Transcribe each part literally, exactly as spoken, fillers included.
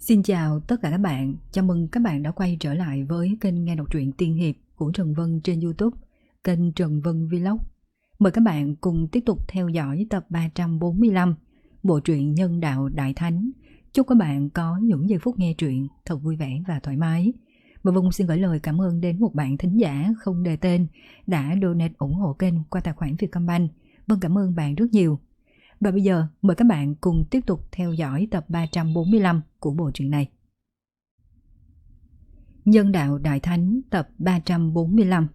Xin chào tất cả các bạn, chào mừng các bạn đã quay trở lại với kênh nghe đọc truyện tiên hiệp của Trần Vân trên YouTube, kênh Trần Vân Vlog. Mời các bạn cùng tiếp tục theo dõi tập ba trăm bốn mươi lăm, bộ truyện Nhân Đạo Đại Thánh. Chúc các bạn có những giây phút nghe truyện thật vui vẻ và thoải mái. Và Vân xin gửi lời cảm ơn đến một bạn thính giả không đề tên đã donate ủng hộ kênh qua tài khoản Vietcombank. Vân cảm ơn bạn rất nhiều. Và bây giờ mời các bạn cùng tiếp tục theo dõi tập ba trăm bốn mươi lăm của bộ truyện này. Nhân Đạo Đại Thánh tập ba trăm bốn mươi lăm.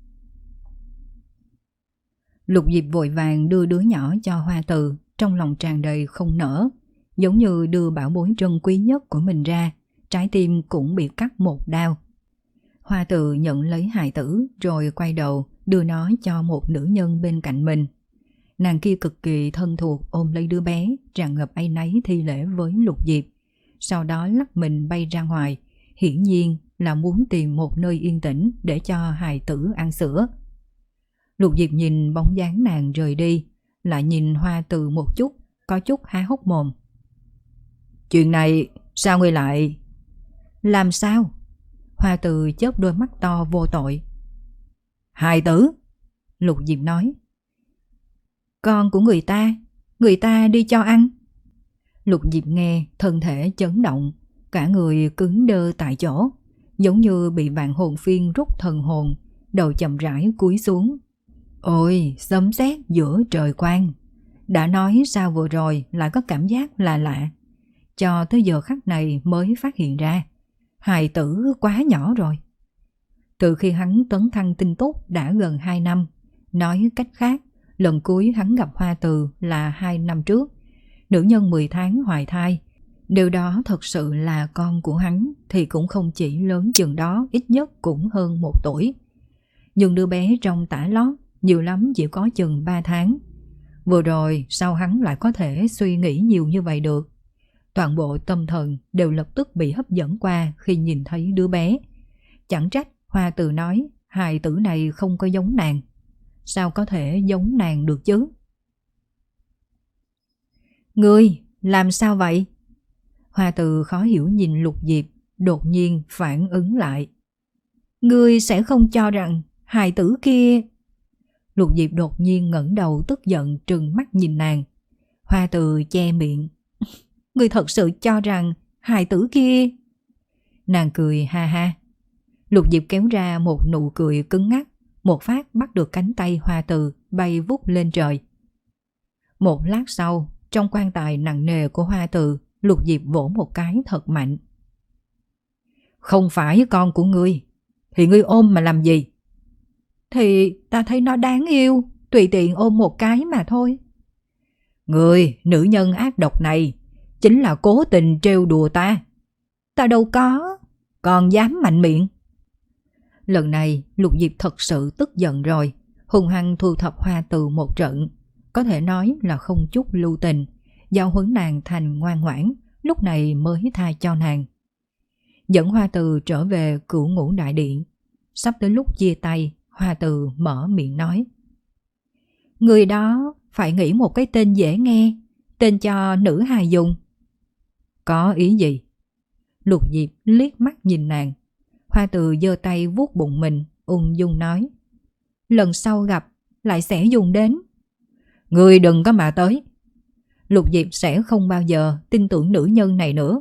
Lục Diệp vội vàng đưa đứa nhỏ cho Hoa Từ, trong lòng tràn đầy không nỡ, giống như đưa bảo bối trân quý nhất của mình ra, trái tim cũng bị cắt một đao. Hoa Từ nhận lấy hài tử rồi quay đầu đưa nó cho một nữ nhân bên cạnh mình. Nàng kia cực kỳ thân thuộc ôm lấy đứa bé, tràn ngập áy náy thi lễ với Lục Diệp, sau đó lắc mình bay ra ngoài, hiển nhiên là muốn tìm một nơi yên tĩnh để cho hài tử ăn sữa. Lục Diệp nhìn bóng dáng nàng rời đi, lại nhìn Hoa Từ một chút, có chút há hốc mồm. Chuyện này sao ngươi lại... Làm sao? Hoa Từ chớp đôi mắt to vô tội. Hài tử? Lục Diệp nói. Con của người ta, người ta đi cho ăn. Lục Diệp nghe thân thể chấn động, cả người cứng đơ tại chỗ, giống như bị vạn hồn phiên rút thần hồn, đầu chậm rãi cúi xuống. Ôi, sấm sét giữa trời quang. Đã nói sao vừa rồi lại có cảm giác lạ lạ. Cho tới giờ khắc này mới phát hiện ra, hài tử quá nhỏ rồi. Từ khi hắn tấn thăng tinh túc đã gần hai năm, nói cách khác, lần cuối hắn gặp Hoa Từ là hai năm trước. Nữ nhân mười tháng hoài thai, điều đó thật sự là con của hắn thì cũng không chỉ lớn chừng đó, ít nhất cũng hơn một tuổi. Nhưng đứa bé trong tã lót nhiều lắm chỉ có chừng ba tháng. Vừa rồi sao hắn lại có thể suy nghĩ nhiều như vậy được? Toàn bộ tâm thần đều lập tức bị hấp dẫn qua khi nhìn thấy đứa bé. Chẳng trách Hoa Từ nói hài tử này không có giống nàng. Sao có thể giống nàng được chứ? Ngươi, làm sao vậy? Hoa Từ khó hiểu nhìn Lục Diệp, đột nhiên phản ứng lại. Ngươi sẽ không cho rằng hài tử kia... Lục Diệp đột nhiên ngẩng đầu tức giận trừng mắt nhìn nàng. Hoa Từ che miệng. Ngươi thật sự cho rằng hài tử kia... Nàng cười ha ha. Lục Diệp kéo ra một nụ cười cứng ngắc, một phát bắt được cánh tay Hoa Từ bay vút lên trời. Một lát sau, trong quan tài nặng nề của Hoa Từ, Lục Diệp vỗ một cái thật mạnh. Không phải con của ngươi, thì ngươi ôm mà làm gì? Thì ta thấy nó đáng yêu, tùy tiện ôm một cái mà thôi. Ngươi, nữ nhân ác độc này, chính là cố tình trêu đùa ta. Ta đâu có, còn dám mạnh miệng. Lần này Lục Diệp thật sự tức giận rồi, hung hăng thu thập Hoa Từ một trận, có thể nói là không chút lưu tình, giao huấn nàng thành ngoan ngoãn, lúc này mới tha cho nàng. Dẫn Hoa Từ trở về Cửu Ngũ Đại Điện, sắp tới lúc chia tay, Hoa Từ mở miệng nói. Người đó phải nghĩ một cái tên dễ nghe, tên cho nữ hài dùng. Có ý gì? Lục Diệp liếc mắt nhìn nàng. Hoa Từ giơ tay vuốt bụng mình, ung dung nói. Lần sau gặp, lại sẽ dùng đến. Ngươi đừng có mà tới. Lục Diệp sẽ không bao giờ tin tưởng nữ nhân này nữa.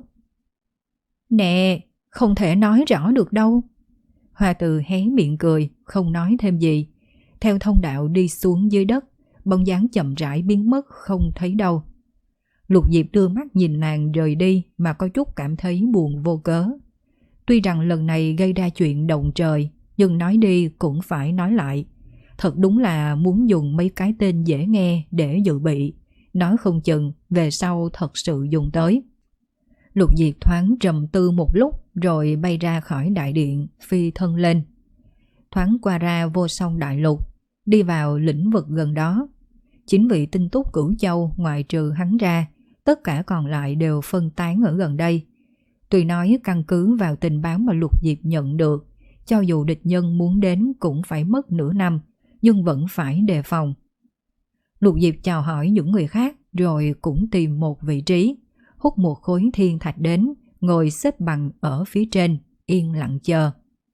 Nè, không thể nói rõ được đâu. Hoa Từ hé miệng cười, không nói thêm gì. Theo thông đạo đi xuống dưới đất, bóng dáng chậm rãi biến mất không thấy đâu. Lục Diệp đưa mắt nhìn nàng rời đi mà có chút cảm thấy buồn vô cớ. Tuy rằng lần này gây ra chuyện động trời, nhưng nói đi cũng phải nói lại. Thật đúng là muốn dùng mấy cái tên dễ nghe để dự bị, nói không chừng về sau thật sự dùng tới. Lục Diệp thoáng trầm tư một lúc rồi bay ra khỏi đại điện, phi thân lên. Thoáng qua ra vô song đại lục, đi vào lĩnh vực gần đó. Chính vị tinh túc Cửu Châu ngoại trừ hắn ra, tất cả còn lại đều phân tán ở gần đây. Tuy nói căn cứ vào tình báo mà Lục Diệp nhận được, cho dù địch nhân muốn đến cũng phải mất nửa năm, nhưng vẫn phải đề phòng. Lục Diệp chào hỏi những người khác rồi cũng tìm một vị trí, hút một khối thiên thạch đến, ngồi xếp bằng ở phía trên, yên lặng chờ.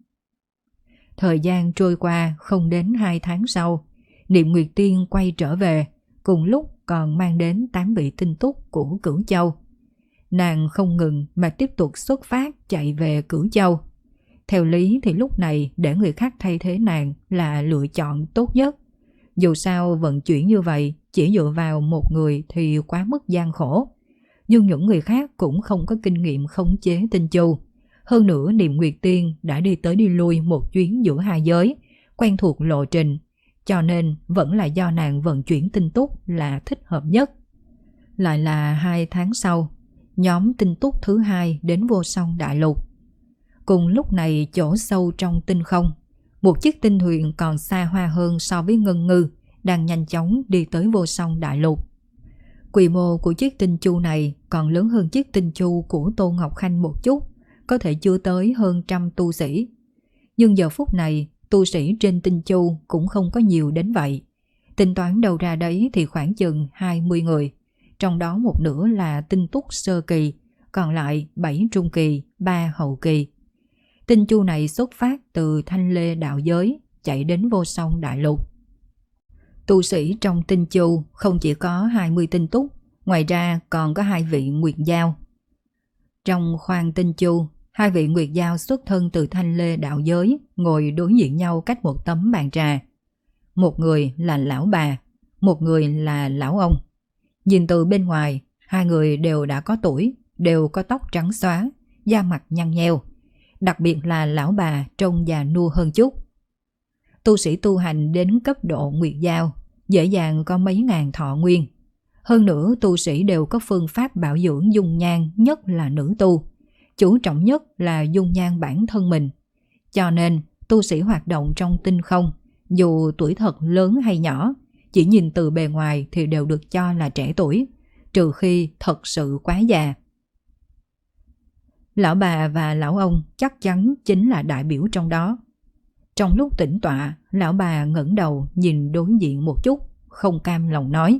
Thời gian trôi qua không đến hai tháng sau, Niệm Nguyệt Tiên quay trở về, cùng lúc còn mang đến tám vị tinh túc của Cửu Châu. Nàng không ngừng mà tiếp tục xuất phát chạy về Cửu Châu. Theo lý thì lúc này để người khác thay thế nàng là lựa chọn tốt nhất. Dù sao vận chuyển như vậy chỉ dựa vào một người thì quá mức gian khổ. Nhưng những người khác cũng không có kinh nghiệm khống chế tinh chu. Hơn nữa Niệm Nguyệt Tiên đã đi tới đi lui một chuyến giữa hai giới, quen thuộc lộ trình, cho nên vẫn là do nàng vận chuyển tinh túc là thích hợp nhất. Lại là hai tháng sau, nhóm tinh túc thứ hai đến Vô Song Đại Lục. Cùng lúc này chỗ sâu trong tinh không, một chiếc tinh thuyền còn xa hoa hơn so với Ngân Ngư đang nhanh chóng đi tới Vô Song Đại Lục. Quy mô của chiếc tinh chu này còn lớn hơn chiếc tinh chu của Tô Ngọc Khanh một chút, có thể chưa tới hơn trăm tu sĩ. Nhưng giờ phút này, tu sĩ trên tinh chu cũng không có nhiều đến vậy. Tính toán đầu ra đấy thì khoảng chừng hai mươi người, trong đó một nửa là tinh túc sơ kỳ, còn lại bảy trung kỳ, ba hậu kỳ. Tinh chu này xuất phát từ Thanh Lê đạo giới, chạy đến Vô Song Đại Lục. Tu sĩ trong tinh chu không chỉ có hai mươi tinh túc, ngoài ra còn có hai vị nguyệt giao. Trong khoang tinh chu, hai vị nguyệt giao xuất thân từ Thanh Lê đạo giới, ngồi đối diện nhau cách một tấm bàn trà. Một người là lão bà, một người là lão ông. Nhìn từ bên ngoài, hai người đều đã có tuổi, đều có tóc trắng xóa, da mặt nhăn nheo. Đặc biệt là lão bà trông già nua hơn chút. Tu sĩ tu hành đến cấp độ nguyệt giao, dễ dàng có mấy ngàn thọ nguyên. Hơn nữa tu sĩ đều có phương pháp bảo dưỡng dung nhan, nhất là nữ tu. Chú trọng nhất là dung nhan bản thân mình. Cho nên tu sĩ hoạt động trong tinh không, dù tuổi thật lớn hay nhỏ, chỉ nhìn từ bề ngoài thì đều được cho là trẻ tuổi, trừ khi thật sự quá già. Lão bà và lão ông chắc chắn chính là đại biểu trong đó. Trong lúc tĩnh tọa, lão bà ngẩng đầu nhìn đối diện một chút, không cam lòng nói: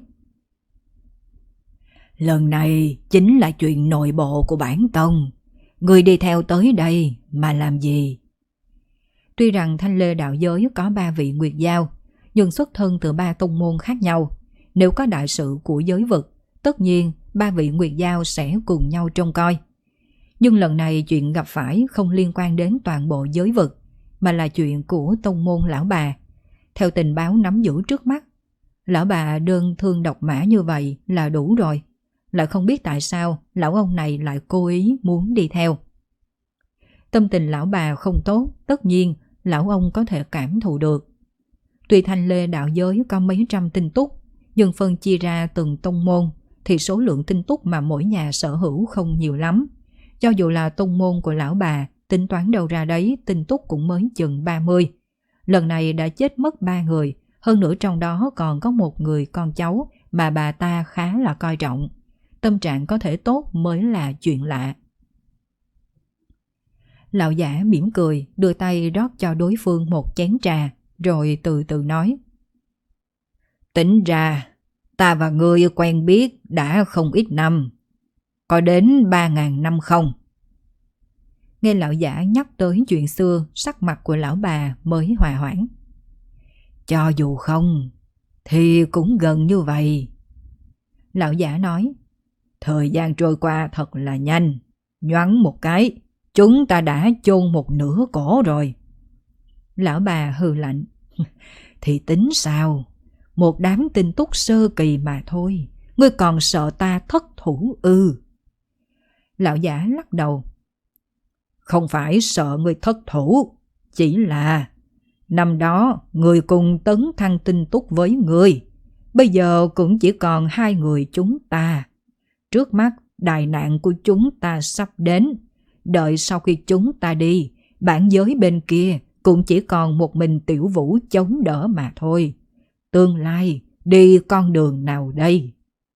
Lần này chính là chuyện nội bộ của bản tông. Người đi theo tới đây mà làm gì? Tuy rằng Thanh Lê đạo giới có ba vị nguyệt giao, nhưng xuất thân từ ba tông môn khác nhau. Nếu có đại sự của giới vực, tất nhiên ba vị nguyệt giao sẽ cùng nhau trông coi. Nhưng lần này chuyện gặp phải không liên quan đến toàn bộ giới vực, mà là chuyện của tông môn lão bà. Theo tình báo nắm giữ trước mắt, lão bà đơn thương độc mã như vậy là đủ rồi. Lại không biết tại sao lão ông này lại cố ý muốn đi theo. Tâm tình lão bà không tốt, tất nhiên lão ông có thể cảm thụ được. Tuy Thanh Lê đạo giới có mấy trăm tinh túc, nhưng phân chia ra từng tông môn thì số lượng tinh túc mà mỗi nhà sở hữu không nhiều lắm. Cho dù là tông môn của lão bà, tính toán đầu ra đấy tinh túc cũng mới chừng ba mươi. Lần này đã chết mất ba người, hơn nữa trong đó còn có một người con cháu mà bà ta khá là coi trọng. Tâm trạng có thể tốt mới là chuyện lạ. Lão giả mỉm cười, đưa tay rót cho đối phương một chén trà, rồi từ từ nói: Tính ra, ta và ngươi quen biết đã không ít năm. Có đến ba ngàn năm không? Nghe lão giả nhắc tới chuyện xưa, sắc mặt của lão bà mới hòa hoãn. Cho dù không, thì cũng gần như vậy. Lão giả nói: Thời gian trôi qua thật là nhanh. Nhoáng một cái, chúng ta đã chôn một nửa cổ rồi. Lão bà hừ lạnh: Thì tính sao? Một đám tinh túc sơ kỳ mà thôi. Ngươi còn sợ ta thất thủ ư? Lão giả lắc đầu: Không phải sợ ngươi thất thủ, chỉ là năm đó người cùng tấn thăng tinh túc với ngươi, bây giờ cũng chỉ còn hai người chúng ta. Trước mắt đại nạn của chúng ta sắp đến, đợi sau khi chúng ta đi, bản giới bên kia cũng chỉ còn một mình Tiểu Vũ chống đỡ mà thôi. Tương lai đi con đường nào đây?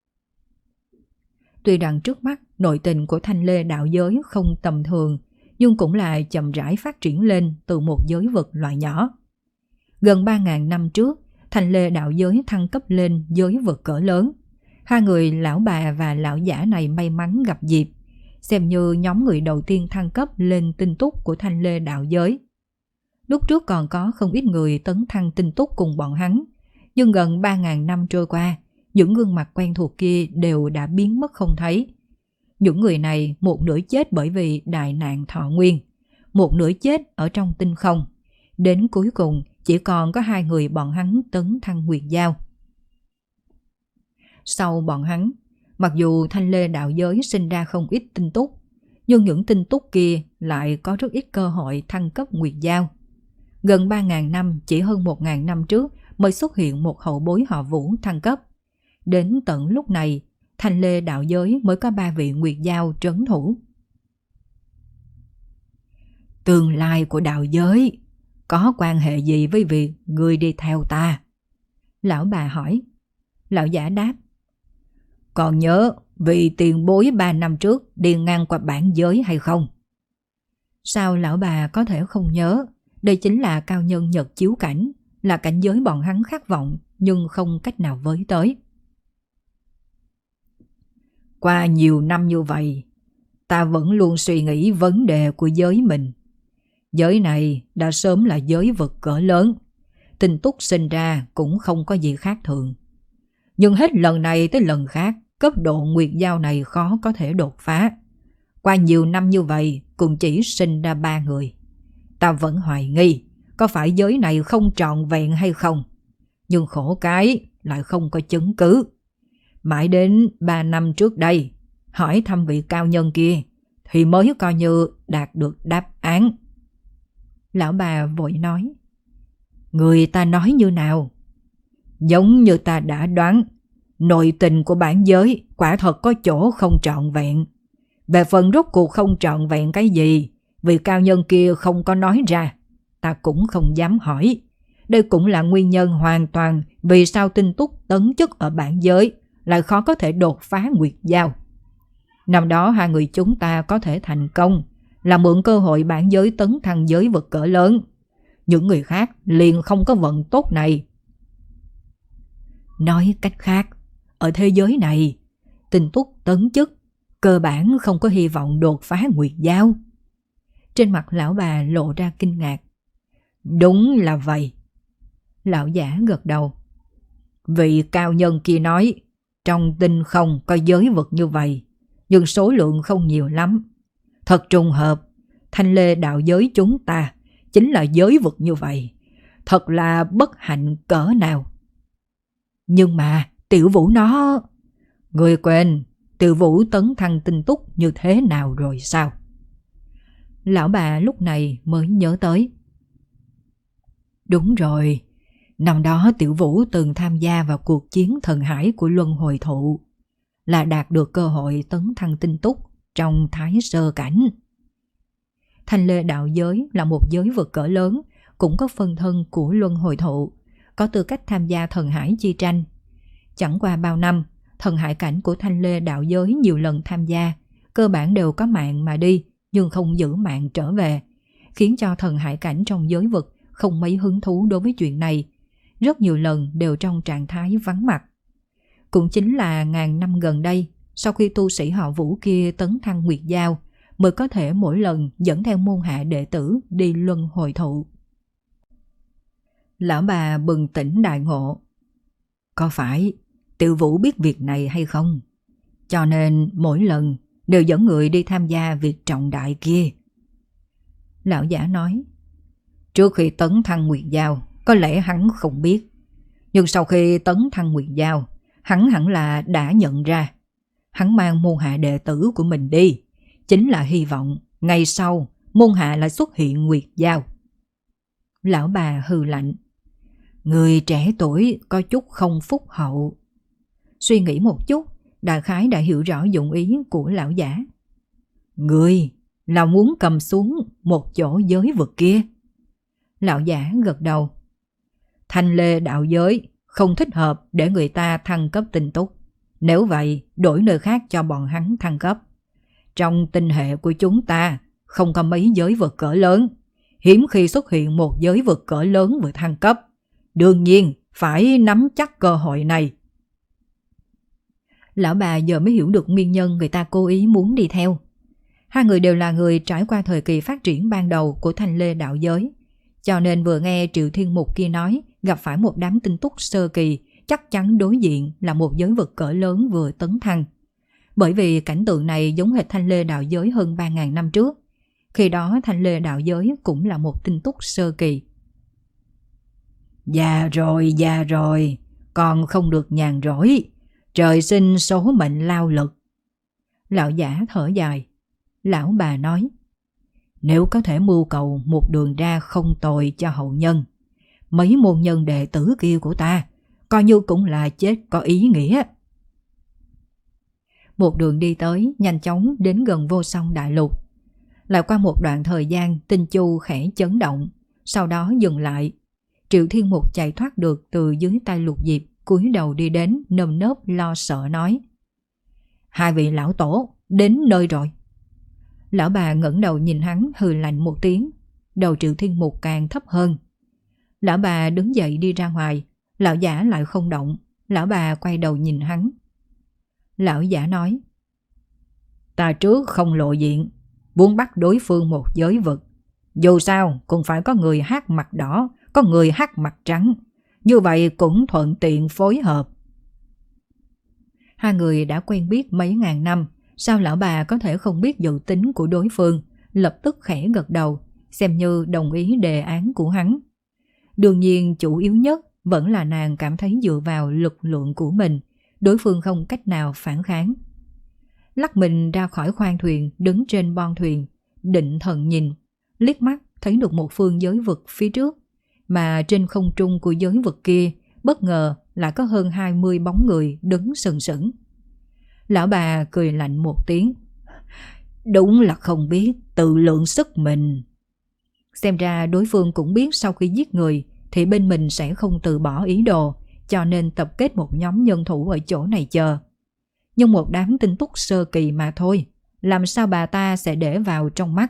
Tuy rằng trước mắt nội tình của Thanh Lê đạo giới không tầm thường, nhưng cũng là chậm rãi phát triển lên từ một giới vực loại nhỏ. Gần ba ngàn năm trước, Thanh Lê đạo giới thăng cấp lên giới vực cỡ lớn. Hai người lão bà và lão giả này may mắn gặp dịp. xem như nhóm người đầu tiên thăng cấp lên tinh túc của Thanh Lê đạo giới. Lúc trước còn có không ít người tấn thăng tinh túc cùng bọn hắn, nhưng gần ba ngàn năm trôi qua, những gương mặt quen thuộc kia đều đã biến mất không thấy. Những người này một nửa chết bởi vì đại nạn thọ nguyên, một nửa chết ở trong tinh không. Đến cuối cùng chỉ còn có hai người bọn hắn tấn thăng Nguyệt Giao. Sau bọn hắn, mặc dù Thanh Lê đạo giới sinh ra không ít tinh túc, nhưng những tinh túc kia lại có rất ít cơ hội thăng cấp Nguyệt Giao. Gần ba ngàn năm, chỉ hơn một ngàn năm trước mới xuất hiện một hậu bối họ Vũ thăng cấp. Đến tận lúc này, Thanh Lê đạo giới mới có ba vị Nguyệt Giao trấn thủ. Tương lai của đạo giới có quan hệ gì với việc ngươi đi theo ta? Lão bà hỏi. Lão giả đáp. Còn nhớ vị tiền bối ba năm trước đi ngang qua bản giới hay không? Sao lão bà có thể không nhớ? Đây chính là cao nhân nhật chiếu cảnh, là cảnh giới bọn hắn khát vọng nhưng không cách nào với tới. Qua nhiều năm như vậy, ta vẫn luôn suy nghĩ vấn đề của giới mình. Giới này đã sớm là giới vực cỡ lớn, tinh túc sinh ra cũng không có gì khác thường. Nhưng hết lần này tới lần khác, cấp độ Nguyệt Giao này khó có thể đột phá. Qua nhiều năm như vậy cũng chỉ sinh ra ba người. Ta vẫn hoài nghi có phải giới này không trọn vẹn hay không, nhưng khổ cái lại không có chứng cứ. Mãi đến ba năm trước đây, hỏi thăm vị cao nhân kia thì mới coi như đạt được đáp án. Lão bà vội nói. Người ta nói như nào? Giống như ta đã đoán, nội tình của bản giới quả thật có chỗ không trọn vẹn. Về phần rốt cuộc không trọn vẹn cái gì, vị cao nhân kia không có nói ra, ta cũng không dám hỏi. Đây cũng là nguyên nhân hoàn toàn vì sao tinh túc tấn chức ở bản giới lại khó có thể đột phá Nguyệt Giao. Năm đó hai người chúng ta có thể thành công là mượn cơ hội bản giới tấn thăng giới vực cỡ lớn. Những người khác liền không có vận tốt này. Nói cách khác, ở thế giới này, tinh túc tấn chức cơ bản không có hy vọng đột phá Nguyệt Giao. Trên mặt lão bà lộ ra kinh ngạc. Đúng là vậy. Lão giả gật đầu. Vị cao nhân kia nói, trong tinh không có giới vực như vậy, nhưng số lượng không nhiều lắm. Thật trùng hợp, Thanh Lê đạo giới chúng ta chính là giới vực như vậy. Thật là bất hạnh cỡ nào. Nhưng mà Tiểu Vũ nó... Người quên Tiểu Vũ tấn thăng tinh túc như thế nào rồi sao? Lão bà lúc này mới nhớ tới. Đúng rồi, năm đó Tiểu Vũ từng tham gia vào cuộc chiến thần hải của Luân Hồi Thụ, là đạt được cơ hội tấn thăng tinh túc trong Thái Sơ Cảnh. Thanh Lê đạo giới là một giới vực cỡ lớn, cũng có phân thân của Luân Hồi Thụ, có tư cách tham gia thần hải chi tranh. Chẳng qua bao năm, thần hải cảnh của Thanh Lê đạo giới nhiều lần tham gia, cơ bản đều có mạng mà đi, nhưng không giữ mạng trở về, khiến cho thần hải cảnh trong giới vực không mấy hứng thú đối với chuyện này, rất nhiều lần đều trong trạng thái vắng mặt. Cũng chính là ngàn năm gần đây, sau khi tu sĩ họ Vũ kia tấn thăng Nguyệt Giao, mới có thể mỗi lần dẫn theo môn hạ đệ tử đi Luân Hồi Thụ. Lão bà bừng tỉnh đại ngộ. Có phải Tiểu Vũ biết việc này hay không? Cho nên mỗi lần đều dẫn người đi tham gia việc trọng đại kia. Lão giả nói. Trước khi tấn thăng Nguyệt Giao, có lẽ hắn không biết. Nhưng sau khi tấn thăng Nguyệt Giao, hắn hẳn là đã nhận ra. Hắn mang môn hạ đệ tử của mình đi, chính là hy vọng ngày sau môn hạ lại xuất hiện Nguyệt Giao. Lão bà hừ lạnh. Người trẻ tuổi có chút không phúc hậu. Suy nghĩ một chút, đại khái đã hiểu rõ dụng ý của lão giả. Người là muốn cầm xuống một chỗ giới vực kia. Lão giả gật đầu. Thanh Lê đạo giới không thích hợp để người ta thăng cấp tinh túc. Nếu vậy, đổi nơi khác cho bọn hắn thăng cấp. Trong tinh hệ của chúng ta không có mấy giới vực cỡ lớn. Hiếm khi xuất hiện một giới vực cỡ lớn vừa thăng cấp. Đương nhiên phải nắm chắc cơ hội này. Lão bà giờ mới hiểu được nguyên nhân người ta cố ý muốn đi theo. Hai người đều là người trải qua thời kỳ phát triển ban đầu của Thanh Lê đạo giới, cho nên vừa nghe Triệu Thiên Mục kia nói gặp phải một đám tinh túc sơ kỳ, chắc chắn đối diện là một giới vực cỡ lớn vừa tấn thăng. Bởi vì cảnh tượng này giống hệt Thanh Lê đạo giới hơn ba nghìn năm trước. Khi đó Thanh Lê đạo giới cũng là một tinh túc sơ kỳ. Già rồi, già rồi, còn không được nhàn rỗi. Trời sinh số mệnh lao lực. Lão giả thở dài. Lão bà nói, nếu có thể mưu cầu một đường ra không tồi cho hậu nhân, mấy môn nhân đệ tử kia của ta coi như cũng là chết có ý nghĩa. Một đường đi tới, nhanh chóng đến gần Vô Song Đại Lục. Lại qua một đoạn thời gian, Tinh Chu khẽ chấn động, sau đó dừng lại. Triệu Thiên Mục chạy thoát được từ dưới tay Lục Diệp, cúi đầu đi đến, nơm nớp lo sợ nói, hai vị lão tổ đến nơi rồi. Lão bà ngẩng đầu nhìn hắn, hừ lạnh một tiếng. Đầu Triệu Thiên Mục càng thấp hơn. Lão bà đứng dậy đi ra ngoài. Lão giả lại không động. Lão bà quay đầu nhìn hắn. Lão giả nói, ta trước không lộ diện, muốn bắt đối phương một giới vực. Dù sao cũng phải có người hát mặt đỏ, có người hát mặt trắng. Như vậy cũng thuận tiện phối hợp. Hai người đã quen biết mấy ngàn năm, sao lão bà có thể không biết dự tính của đối phương, lập tức khẽ gật đầu, xem như đồng ý đề án của hắn. Đương nhiên chủ yếu nhất vẫn là nàng cảm thấy dựa vào lực lượng của mình, đối phương không cách nào phản kháng. Lắc mình ra khỏi khoang thuyền, đứng trên bon thuyền, định thần nhìn, liếc mắt thấy được một phương giới vực phía trước, mà trên không trung của giới vực kia bất ngờ lại có hơn hai mươi bóng người đứng sừng sững. Lão bà cười lạnh một tiếng. Đúng là không biết tự lượng sức mình. Xem ra đối phương cũng biết sau khi giết người thì bên mình sẽ không từ bỏ ý đồ, cho nên tập kết một nhóm nhân thủ ở chỗ này chờ. Nhưng một đám tinh túc sơ kỳ mà thôi, làm sao bà ta sẽ để vào trong mắt.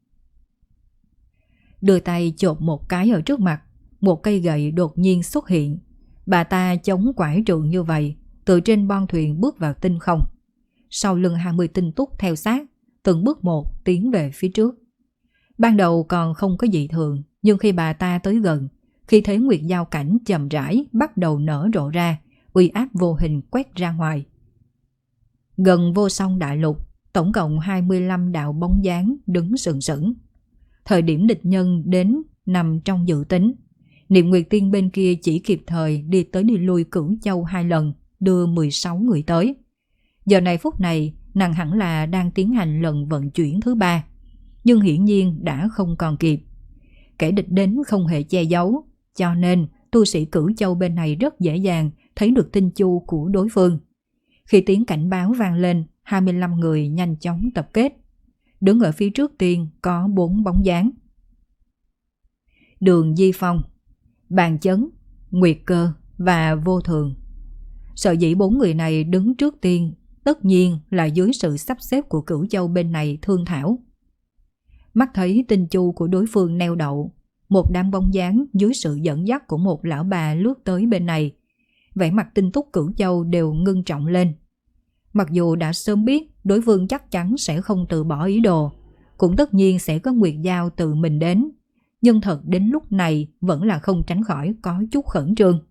Đưa tay chộp một cái ở trước mặt, một cây gậy đột nhiên xuất hiện. Bà ta chống quải trượng như vậy, từ trên bon thuyền bước vào tinh không. Sau lưng hai mươi tinh túc theo sát, từng bước một tiến về phía trước. Ban đầu còn không có dị thường, nhưng khi bà ta tới gần, khi thấy nguyệt giao cảnh chậm rãi bắt đầu nở rộ ra, uy áp vô hình quét ra ngoài. Gần Vô Song Đại Lục, tổng cộng hai mươi lăm đạo bóng dáng đứng sừng sững. Thời điểm địch nhân đến nằm trong dự tính, Niệm Nguyệt Tiên bên kia chỉ kịp thời đi tới đi lui Cửu Châu hai lần, đưa mười sáu người tới. Giờ này phút này, nàng hẳn là đang tiến hành lần vận chuyển thứ ba, nhưng hiển nhiên đã không còn kịp. Kẻ địch đến không hề che giấu, cho nên tu sĩ Cửu Châu bên này rất dễ dàng thấy được tinh chu của đối phương. Khi tiếng cảnh báo vang lên, hai mươi lăm người nhanh chóng tập kết. Đứng ở phía trước tiên có bốn bóng dáng. Đường Di Phong, Bàn Chấn, Nguyệt Cơ và Vô Thường. Sở dĩ bốn người này đứng trước tiên tất nhiên là dưới sự sắp xếp của Cửu Châu bên này thương thảo. Mắt thấy tinh chu của đối phương neo đậu, một đám bóng dáng dưới sự dẫn dắt của một lão bà lướt tới bên này. Vẻ mặt tinh túc Cửu Châu đều ngưng trọng lên. Mặc dù đã sớm biết đối phương chắc chắn sẽ không từ bỏ ý đồ, cũng tất nhiên sẽ có Nguyệt Giao tự mình đến, nhưng thật đến lúc này vẫn là không tránh khỏi có chút khẩn trương.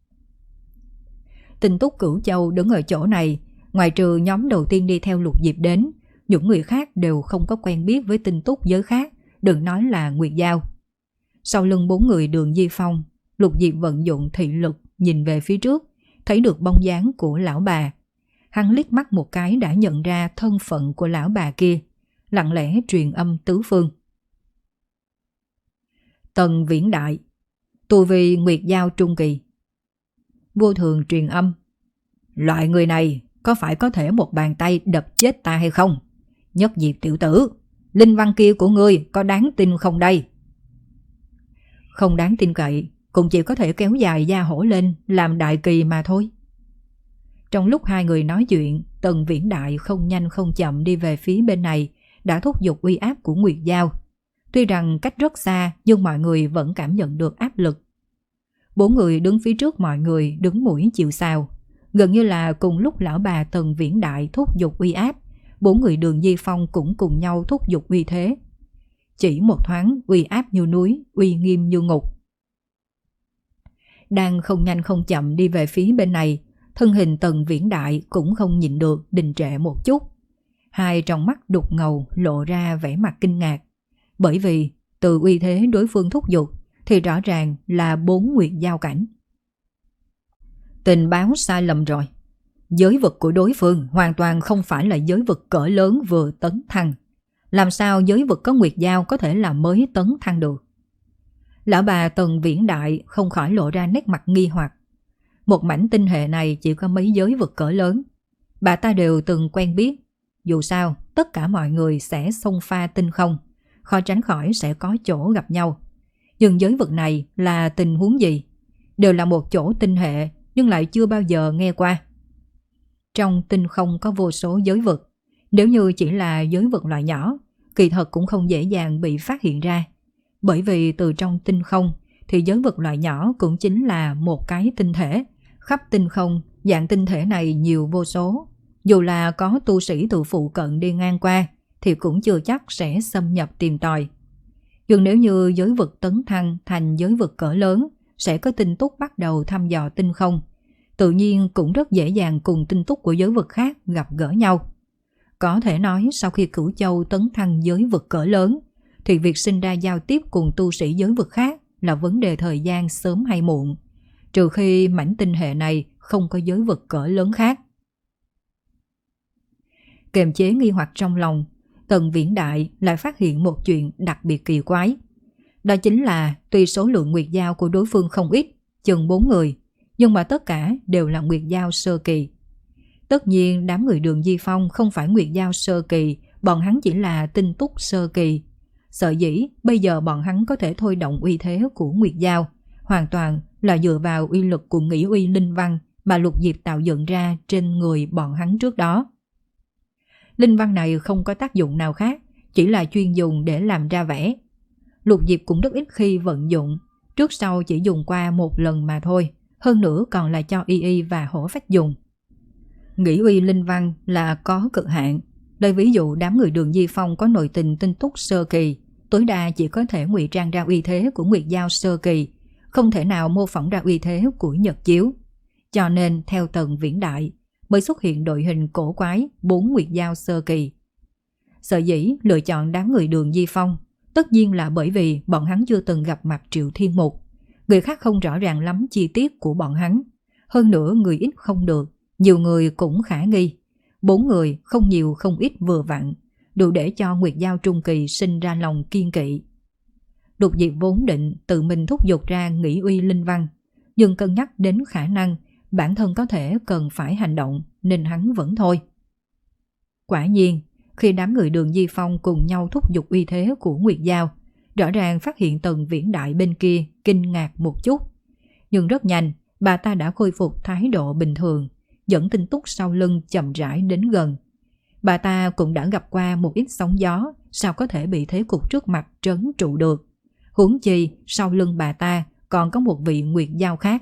Tinh túc Cửu Châu đứng ở chỗ này, ngoài trừ nhóm đầu tiên đi theo Lục Diệp đến, những người khác đều không có quen biết với tinh túc giới khác, đừng nói là Nguyệt Giao. Sau lưng bốn người Đường Di Phong, Lục Diệp vận dụng thị lực nhìn về phía trước, thấy được bóng dáng của lão bà. Hắn liếc mắt một cái đã nhận ra thân phận của lão bà kia, lặng lẽ truyền âm tứ phương. Tần Viễn Đại, tu vi Nguyệt Giao trung kỳ. Vô Thường truyền âm. Loại người này có phải có thể một bàn tay đập chết ta hay không? Nhất Diệp tiểu tử, linh văn kia của ngươi có đáng tin không đây? Không đáng tin cậy, cũng chỉ có thể kéo dài da hổ lên làm đại kỳ mà thôi. Trong lúc hai người nói chuyện, Tần Viễn Đại không nhanh không chậm đi về phía bên này, đã thúc giục uy áp của Nguyệt Giao. Tuy rằng cách rất xa, nhưng mọi người vẫn cảm nhận được áp lực. Bốn người đứng phía trước mọi người đứng mũi chịu sào, gần như là cùng lúc lão bà Tần Viễn Đại thúc giục uy áp, bốn người Đường Di Phong cũng cùng nhau thúc giục uy thế. Chỉ một thoáng, uy áp như núi, uy nghiêm như ngục. Đang không nhanh không chậm đi về phía bên này, thân hình Tần Viễn Đại cũng không nhịn được đình trệ một chút. Hai trong mắt đục ngầu lộ ra vẻ mặt kinh ngạc. Bởi vì từ uy thế đối phương thúc giục thì rõ ràng là bốn nguyệt giao cảnh. Tình báo sai lầm rồi. Giới vực của đối phương hoàn toàn không phải là giới vực cỡ lớn vừa tấn thăng. Làm sao giới vực có nguyệt giao có thể là mới tấn thăng được? Lão bà Tần Viễn Đại không khỏi lộ ra nét mặt nghi hoặc. Một mảnh tinh hệ này chỉ có mấy giới vực cỡ lớn. Bà ta đều từng quen biết. Dù sao, tất cả mọi người sẽ xông pha tinh không, khó tránh khỏi sẽ có chỗ gặp nhau. Nhưng giới vực này là tình huống gì? Đều là một chỗ tinh hệ nhưng lại chưa bao giờ nghe qua. Trong tinh không có vô số giới vực. Nếu như chỉ là giới vực loại nhỏ, kỳ thật cũng không dễ dàng bị phát hiện ra. Bởi vì từ trong tinh không thì giới vực loại nhỏ cũng chính là một cái tinh thể. Khắp tinh không, dạng tinh thể này nhiều vô số. Dù là có tu sĩ từ phụ cận đi ngang qua thì cũng chưa chắc sẽ xâm nhập tìm tòi. Nhưng nếu như giới vực tấn thăng thành giới vực cỡ lớn, sẽ có tinh túc bắt đầu thăm dò tinh không. Tự nhiên cũng rất dễ dàng cùng tinh túc của giới vực khác gặp gỡ nhau. Có thể nói sau khi Cửu Châu tấn thăng giới vực cỡ lớn, thì việc sinh ra giao tiếp cùng tu sĩ giới vực khác là vấn đề thời gian sớm hay muộn, trừ khi mảnh tinh hệ này không có giới vực cỡ lớn khác. Kiềm chế nghi hoặc trong lòng, Tần Viễn Đại lại phát hiện một chuyện đặc biệt kỳ quái. Đó chính là tuy số lượng nguyệt giao của đối phương không ít, chừng bốn người, nhưng mà tất cả đều là nguyệt giao sơ kỳ. Tất nhiên đám người Đường Di Phong không phải nguyệt giao sơ kỳ, bọn hắn chỉ là tinh túc sơ kỳ. Sở dĩ bây giờ bọn hắn có thể thôi động uy thế của nguyệt giao, hoàn toàn là dựa vào uy lực của nghĩ uy linh văn mà Lục Diệp tạo dựng ra trên người bọn hắn trước đó. Linh văn này không có tác dụng nào khác, chỉ là chuyên dùng để làm ra vẻ. Lục Diệp cũng rất ít khi vận dụng, trước sau chỉ dùng qua một lần mà thôi, hơn nữa còn là cho Y Y và Hổ Phách dùng. Nghĩ uy linh văn là có cực hạn. Đây ví dụ đám người Đường Di Phong có nội tình tinh túc sơ kỳ, tối đa chỉ có thể ngụy trang ra uy thế của nguyệt giao sơ kỳ, không thể nào mô phỏng ra uy thế của Nhật Chiếu. Cho nên theo Tần Viễn Đại mới xuất hiện đội hình cổ quái bốn nguyệt giao sơ kỳ. Sở dĩ lựa chọn đám người Đường Di Phong tất nhiên là bởi vì bọn hắn chưa từng gặp mặt Triệu Thiên Mục, người khác không rõ ràng lắm chi tiết của bọn hắn. Hơn nữa người ít không được, nhiều người cũng khả nghi. Bốn người không nhiều không ít vừa vặn, đủ để cho nguyệt giao trung kỳ sinh ra lòng kiên kỵ. Lục Diệp vốn định tự mình thúc giục ra nghĩ uy linh văn, nhưng cân nhắc đến khả năng bản thân có thể cần phải hành động nên hắn vẫn thôi. Quả nhiên, khi đám người Đường Di Phong cùng nhau thúc giục uy thế của nguyệt giao, rõ ràng phát hiện Tần Viễn Đại bên kia kinh ngạc một chút. Nhưng rất nhanh, bà ta đã khôi phục thái độ bình thường, dẫn tinh túc sau lưng chậm rãi đến gần. Bà ta cũng đã gặp qua một ít sóng gió, sao có thể bị thế cục trước mặt trấn trụ được. Huống chi sau lưng bà ta còn có một vị nguyệt giao khác.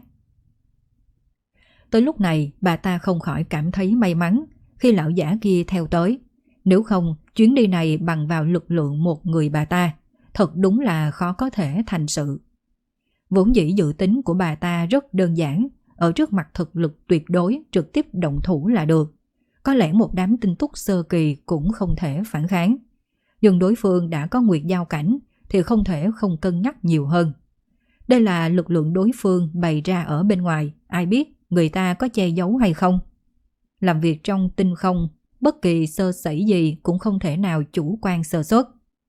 Tới lúc này bà ta không khỏi cảm thấy may mắn khi lão giả kia theo tới. Nếu không, chuyến đi này bằng vào lực lượng một người bà ta, thật đúng là khó có thể thành sự. Vốn dĩ dự tính của bà ta rất đơn giản, ở trước mặt thực lực tuyệt đối trực tiếp động thủ là được. Có lẽ một đám tinh túc sơ kỳ cũng không thể phản kháng. Nhưng đối phương đã có nguyệt giao cảnh thì không thể không cân nhắc nhiều hơn. Đây là lực lượng đối phương bày ra ở bên ngoài, ai biết người ta có che giấu hay không. Làm việc trong tinh không, bất kỳ sơ sẩy gì cũng không thể nào chủ quan sơ suất.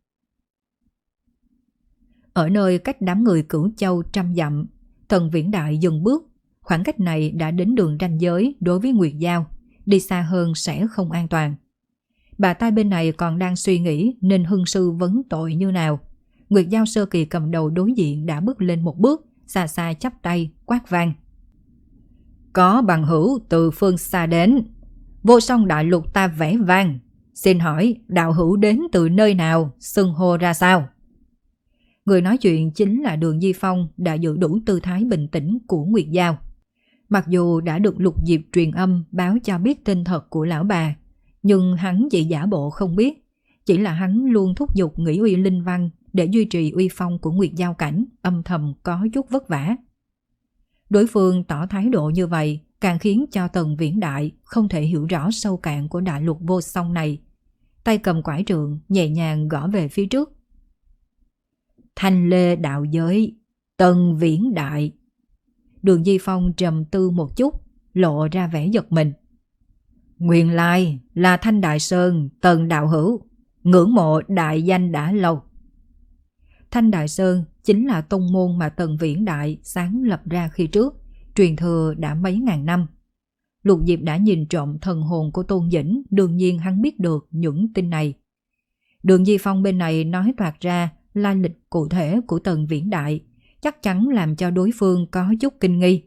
Ở nơi cách đám người Cửu Châu trăm dặm, Tần Viễn Đại dừng bước. Khoảng cách này đã đến đường ranh giới đối với nguyệt giao, đi xa hơn sẽ không an toàn. Bà ta bên này còn đang suy nghĩ nên hưng sư vấn tội như nào. Nguyệt giao sơ kỳ cầm đầu đối diện đã bước lên một bước, xa xa chắp tay, quát vang. Có bằng hữu từ phương xa đến, vô song đại lục ta vẻ vang. Xin hỏi đạo hữu đến từ nơi nào, xưng hô ra sao? Người nói chuyện chính là Đường Di Phong đã giữ đủ tư thái bình tĩnh của nguyệt giao. Mặc dù đã được Lục Diệp truyền âm báo cho biết tên thật của lão bà, Nhưng hắn chỉ giả bộ không biết, chỉ là hắn luôn thúc giục nghĩ uy linh văn để duy trì uy phong của Nguyệt Giao Cảnh, âm thầm có chút vất vả. Đối phương tỏ thái độ như vậy càng khiến cho Tần Viễn Đại không thể hiểu rõ sâu cạn của đại lục vô song này. Tay cầm quải trượng nhẹ nhàng gõ về phía trước. Thanh Lê đạo giới, Tần Viễn Đại. Đường Di Phong trầm tư một chút, lộ ra vẻ giật mình. Nguyên lai là Thanh Đại Sơn, Tần đạo hữu, ngưỡng mộ đại danh đã lâu. Thanh Đại Sơn chính là tông môn mà Tần Viễn Đại sáng lập ra khi trước, truyền thừa đã mấy ngàn năm. Lục Diệp đã nhìn trộm thần hồn của Tôn Dĩnh, đương nhiên hắn biết được những tin này. Đường Di Phong bên này nói toạc ra lai lịch cụ thể của Tần Viễn Đại, chắc chắn làm cho đối phương có chút kinh nghi.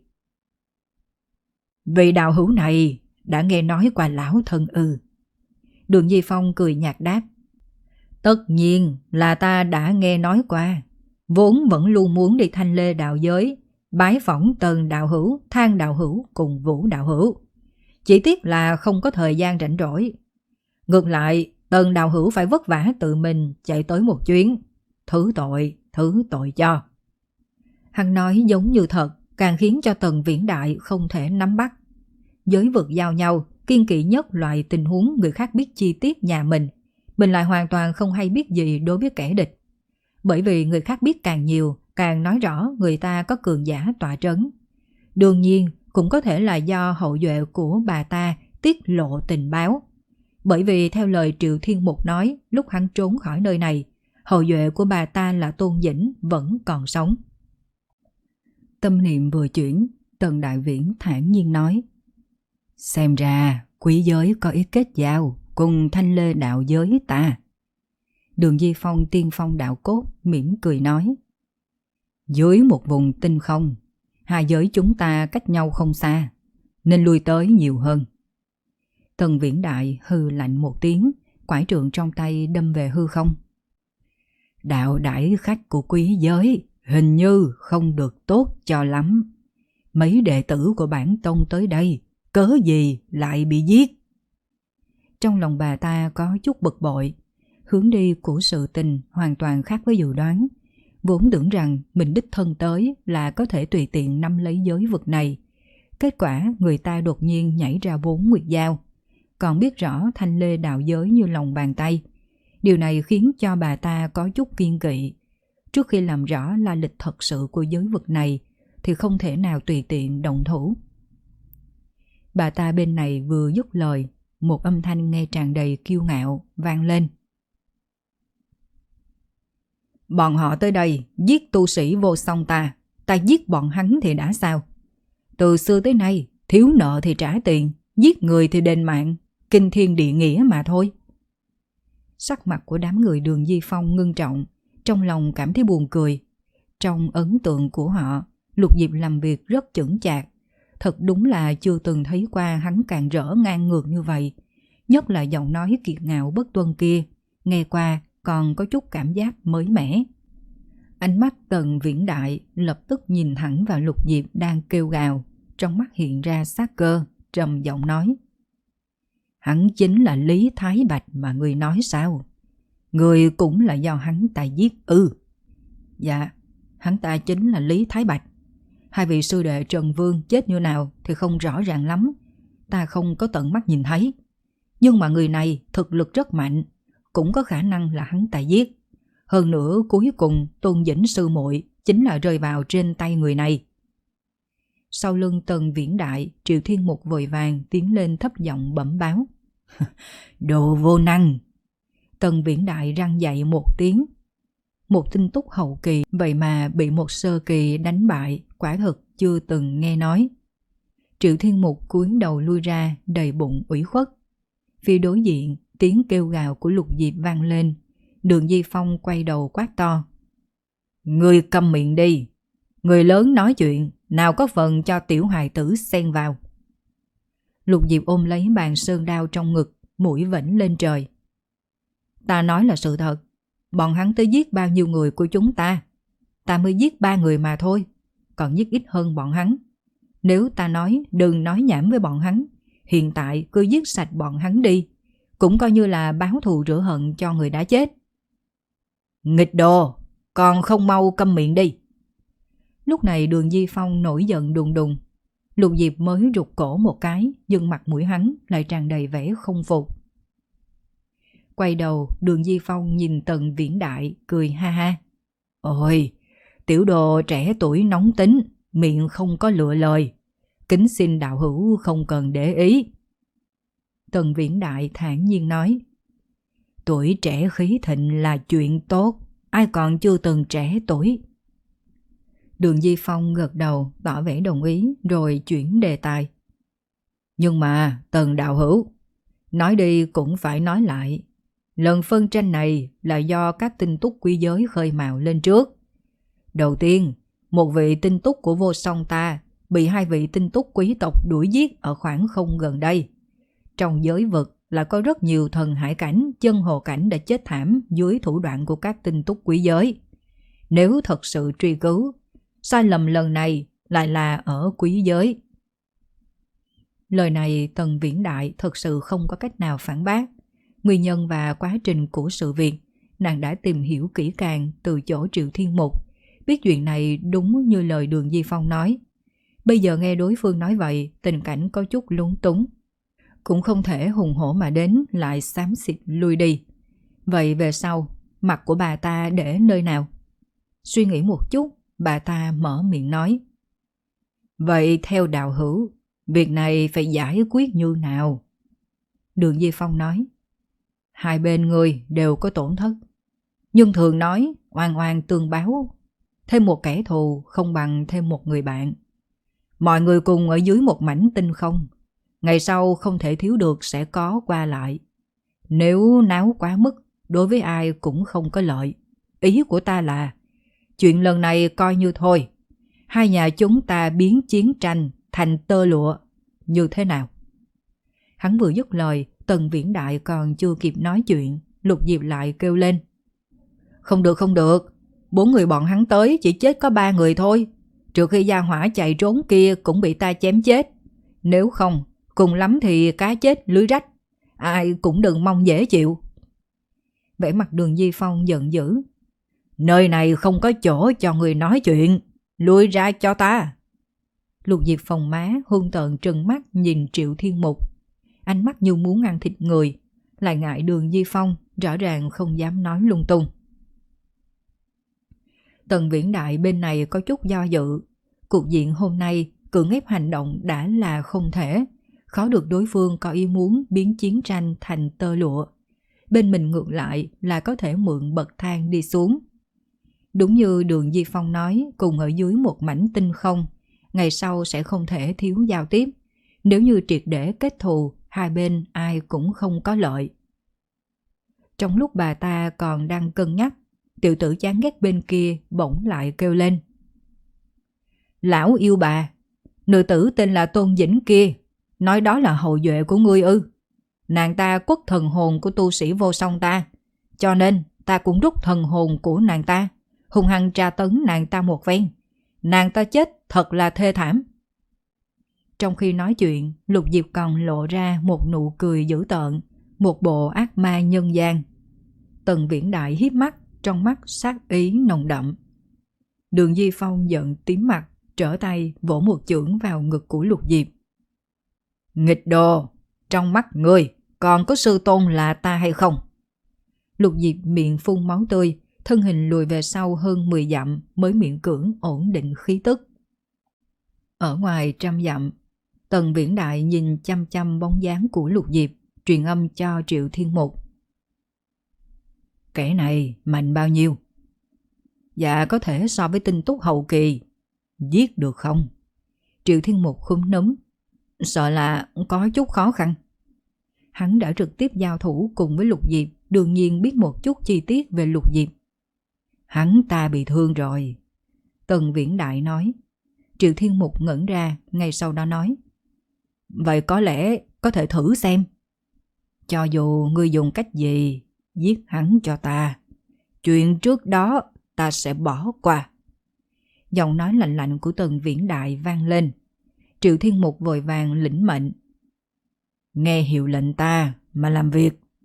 Vị đạo hữu này đã nghe nói qua lão thân ư? Đường Di Phong cười nhạt đáp. Tất nhiên là ta đã nghe nói qua, vốn vẫn luôn muốn đi Thanh Lê đạo giới, bái phỏng Tần đạo hữu, Thang đạo hữu cùng Vũ đạo hữu. Chỉ tiếc là không có thời gian rảnh rỗi. Ngược lại, Tần đạo hữu phải vất vả tự mình chạy tới một chuyến. Thứ tội, thứ tội cho. Hắn nói giống như thật, càng khiến cho Tần Viễn Đại không thể nắm bắt. Giới vực giao nhau, kiên kỵ nhất loại tình huống người khác biết chi tiết nhà mình. Mình lại hoàn toàn không hay biết gì đối với kẻ địch. Bởi vì người khác biết càng nhiều, càng nói rõ người ta có cường giả tọa trấn. Đương nhiên, cũng có thể là do hậu duệ của bà ta tiết lộ tình báo. Bởi vì theo lời Triệu Thiên Mục nói, lúc hắn trốn khỏi nơi này, hậu duệ của bà ta là Tôn Dĩnh vẫn còn sống. Tâm niệm vừa chuyển, Tần Đại Viễn thản nhiên nói. Xem ra quý giới có ý kết giao cùng Thanh Lê đạo giới ta. Đường Di Phong tiên phong đạo cốt mỉm cười nói. Dưới một vùng tinh không, hai giới chúng ta cách nhau không xa, nên lui tới nhiều hơn. Tần Viễn Đại hừ lạnh một tiếng, quải trượng trong tay đâm về hư không. Đạo đãi khách của quý giới hình như không được tốt cho lắm. Mấy đệ tử của bản tông tới đây, cớ gì lại bị giết? Trong lòng bà ta có chút bực bội. Hướng đi của sự tình hoàn toàn khác với dự đoán. Vốn tưởng rằng mình đích thân tới là có thể tùy tiện nắm lấy giới vực này. Kết quả người ta đột nhiên nhảy ra bốn nguyệt dao. Còn biết rõ Thanh Lê đạo giới như lòng bàn tay. Điều này khiến cho bà ta có chút kiêng kỵ. Trước khi làm rõ lai lịch thật sự của giới vực này thì không thể nào tùy tiện động thủ. Bà ta bên này vừa dứt lời, một âm thanh nghe tràn đầy kiêu ngạo vang lên. Bọn họ tới đây giết tu sĩ vô song ta, ta giết bọn hắn thì đã sao? Từ xưa tới nay, thiếu nợ thì trả tiền, giết người thì đền mạng, kinh thiên địa nghĩa mà thôi. Sắc mặt của đám người Đường Di Phong ngưng trọng, trong lòng cảm thấy buồn cười. Trong ấn tượng của họ, Lục Diệp làm việc rất chững chạc. Thật đúng là chưa từng thấy qua hắn càng rỡ ngang ngược như vậy. Nhất là giọng nói kiệt ngạo bất tuân kia, nghe qua còn có chút cảm giác mới mẻ. Ánh mắt Tần Viễn Đại lập tức nhìn thẳng vào Lục Diệp đang kêu gào, trong mắt hiện ra sát cơ, trầm giọng nói. Hắn chính là Lý Thái Bạch mà người nói sao? Người cũng là do hắn ta giết ư? Dạ, hắn ta chính là Lý Thái Bạch. Hai vị sư đệ Trần Vương chết như nào thì không rõ ràng lắm, ta không có tận mắt nhìn thấy. Nhưng mà người này thực lực rất mạnh, cũng có khả năng là hắn ta giết. Hơn nữa cuối cùng Tôn Dĩnh sư muội chính là rơi vào trên tay người này. Sau lưng Tần Viễn Đại, Triệu Thiên Mục vội vàng tiến lên thấp giọng bẩm báo. Đồ vô năng! Tần Viễn Đại răng dậy một tiếng. Một tinh túc hậu kỳ vậy mà bị một sơ kỳ đánh bại, quả thực chưa từng nghe nói. Triệu Thiên Mục cúi đầu lui ra đầy bụng ủy khuất. Phía đối diện, tiếng kêu gào của Lục Diệp vang lên. Đường Di Phong quay đầu quát to. Người câm miệng đi! Người lớn nói chuyện, nào có phần cho tiểu hài tử xen vào. Lục Diệp ôm lấy bàn sơn đao trong ngực, mũi vểnh lên trời. Ta nói là sự thật. Bọn hắn tới giết bao nhiêu người của chúng ta? Ta mới giết ba người mà thôi, còn giết ít hơn bọn hắn. Nếu ta nói đừng nói nhảm với bọn hắn, hiện tại cứ giết sạch bọn hắn đi. cũng coi như là báo thù rửa hận cho người đã chết. Nghịch đồ, còn không mau câm miệng đi. Lúc này Đường Di Phong nổi giận đùng đùng. Lục Diệp mới rụt cổ một cái, nhưng mặt mũi hắn lại tràn đầy vẻ không phục. Quay đầu, Đường Di Phong nhìn Tần Viễn Đại, cười ha ha. Ôi, tiểu đồ trẻ tuổi nóng tính, miệng không có lựa lời. Kính xin đạo hữu không cần để ý. Tần Viễn Đại thản nhiên nói. Tuổi trẻ khí thịnh là chuyện tốt, ai còn chưa từng trẻ tuổi. Đường Di Phong gật đầu tỏ vẻ đồng ý rồi chuyển đề tài. Nhưng mà Tần đạo hữu, nói đi cũng phải nói lại. Lần phân tranh này là do các tinh túc quý giới khơi mào lên trước. Đầu tiên, một vị tinh túc của vô song ta bị hai vị tinh túc quý tộc đuổi giết ở khoảng không gần đây. Trong giới vực là có rất nhiều thần hải cảnh, chân hồ cảnh đã chết thảm dưới thủ đoạn của các tinh túc quý giới. Nếu thật sự truy cứu, sai lầm lần này lại là ở quý giới. Lời này Tần Viễn Đại thật sự không có cách nào phản bác. Nguyên nhân và quá trình của sự việc, nàng đã tìm hiểu kỹ càng từ chỗ Triệu Thiên Mục, biết chuyện này đúng như lời Đường Di Phong nói. Bây giờ nghe đối phương nói vậy, tình cảnh có chút lúng túng. Cũng không thể hùng hổ mà đến lại xám xịt lui đi. Vậy về sau, mặt của bà ta để nơi nào? Suy nghĩ một chút, bà ta mở miệng nói. Vậy theo đạo hữu, việc này phải giải quyết như nào? Đường Di Phong nói. Hai bên người đều có tổn thất. Nhưng thường nói oan oan tương báo. Thêm một kẻ thù không bằng thêm một người bạn. Mọi người cùng ở dưới một mảnh tinh không. Ngày sau không thể thiếu được sẽ có qua lại. Nếu náo quá mức, đối với ai cũng không có lợi. Ý của ta là, chuyện lần này coi như thôi. Hai nhà chúng ta biến chiến tranh thành tơ lụa. Như thế nào? Hắn vừa dứt lời, Tần Viễn Đại còn chưa kịp nói chuyện, Lục Diệp lại kêu lên. Không được không được, bốn người bọn hắn tới chỉ chết có ba người thôi. Trừ khi gia hỏa chạy trốn kia cũng bị ta chém chết. Nếu không, cùng lắm thì cá chết lưới rách. Ai cũng đừng mong dễ chịu. Vẻ mặt Đường Di Phong giận dữ. Nơi này không có chỗ cho người nói chuyện. Lui ra cho ta. Lục Diệp phồng má hung tợn trừng mắt nhìn Triệu Thiên Mục. Ánh mắt như muốn ăn thịt người. Lại ngại Đường Di Phong rõ ràng không dám nói lung tung. Tần Viễn Đại bên này có chút do dự. Cục diện hôm nay cưỡng ép hành động đã là không thể. Khó được đối phương có ý muốn biến chiến tranh thành tơ lụa. Bên mình ngược lại là có thể mượn bậc thang đi xuống. Đúng như Đường Di Phong nói, cùng ở dưới một mảnh tinh không, ngày sau sẽ không thể thiếu giao tiếp. Nếu như triệt để kết thù, hai bên ai cũng không có lợi. Trong lúc bà ta còn đang cân nhắc, tiểu tử chán ghét bên kia bỗng lại kêu lên. Lão yêu bà, nữ tử tên là Tôn Dĩnh kia, nói đó là hậu duệ của ngươi ư? Nàng ta quất thần hồn của tu sĩ vô song ta, cho nên ta cũng rút thần hồn của nàng ta, hung hăng tra tấn nàng ta một phen. Nàng ta chết thật là thê thảm. Trong khi nói chuyện, Lục Diệp còn lộ ra một nụ cười dữ tợn, một bộ ác ma nhân gian. Tần Viễn Đại híp mắt, trong mắt sát ý nồng đậm. Đường Di Phong giận tím mặt, trở tay vỗ một chưởng vào ngực của Lục Diệp. Nghịch đồ, trong mắt ngươi còn có sư tôn là ta hay không? Lục Diệp miệng phun máu tươi, thân hình lùi về sau hơn mười dặm mới miễn cưỡng ổn định khí tức. Ở ngoài trăm dặm, Tần Viễn Đại nhìn chăm chăm bóng dáng của Lục Diệp, truyền âm cho Triệu Thiên Mục. Kẻ này mạnh bao nhiêu? Dạ có thể so với tinh túc hậu kỳ. Giết được không? Triệu Thiên Mục khúm núm, sợ là có chút khó khăn. Hắn đã trực tiếp giao thủ cùng với Lục Diệp, đương nhiên biết một chút chi tiết về Lục Diệp. Hắn ta bị thương rồi, Tần Viễn Đại nói. Triệu Thiên Mục ngẩn ra, ngay sau đó nói. Vậy có lẽ có thể thử xem. Cho dù ngươi dùng cách gì, giết hắn cho ta. Chuyện trước đó ta sẽ bỏ qua. Giọng nói lạnh lạnh của Tần Viễn Đại vang lên. Triệu Thiên Mục vội vàng lĩnh mệnh. Nghe hiệu lệnh ta mà làm việc,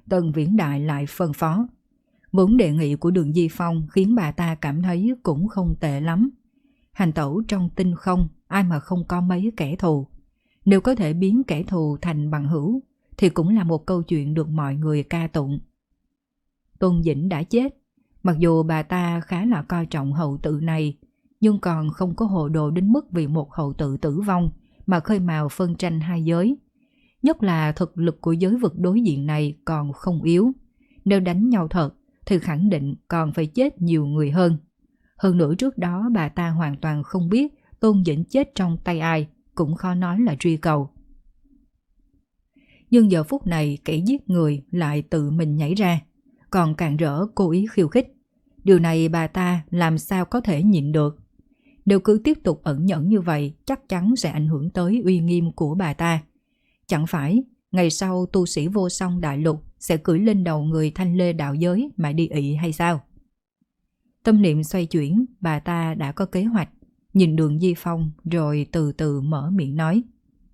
Tần Viễn Đại lại phân phó. Vốn đề nghị của Đường Di Phong khiến bà ta cảm thấy cũng không tệ lắm. Hành tẩu trong tinh không, ai mà không có mấy kẻ thù. Nếu có thể biến kẻ thù thành bằng hữu, thì cũng là một câu chuyện được mọi người ca tụng. Tôn Dĩnh đã chết. Mặc dù bà ta khá là coi trọng hậu tự này, nhưng còn không có hồ đồ đến mức vì một hậu tự tử vong mà khơi mào phân tranh hai giới. Nhất là thực lực của giới vực đối diện này còn không yếu. Nếu đánh nhau thật thì khẳng định còn phải chết nhiều người hơn. Hơn nữa trước đó bà ta hoàn toàn không biết Tôn Dĩnh chết trong tay ai, cũng khó nói là truy cầu. Nhưng giờ phút này kẻ giết người lại tự mình nhảy ra, còn càng rỡ cố ý khiêu khích. Điều này bà ta làm sao có thể nhịn được. Nếu cứ tiếp tục ẩn nhẫn như vậy chắc chắn sẽ ảnh hưởng tới uy nghiêm của bà ta. Chẳng phải ngày sau tu sĩ vô song đại lục sẽ cưỡi lên đầu người thanh lê đạo giới mà đi ị hay sao? Tâm niệm xoay chuyển, bà ta đã có kế hoạch, nhìn Đường Di Phong rồi từ từ mở miệng nói.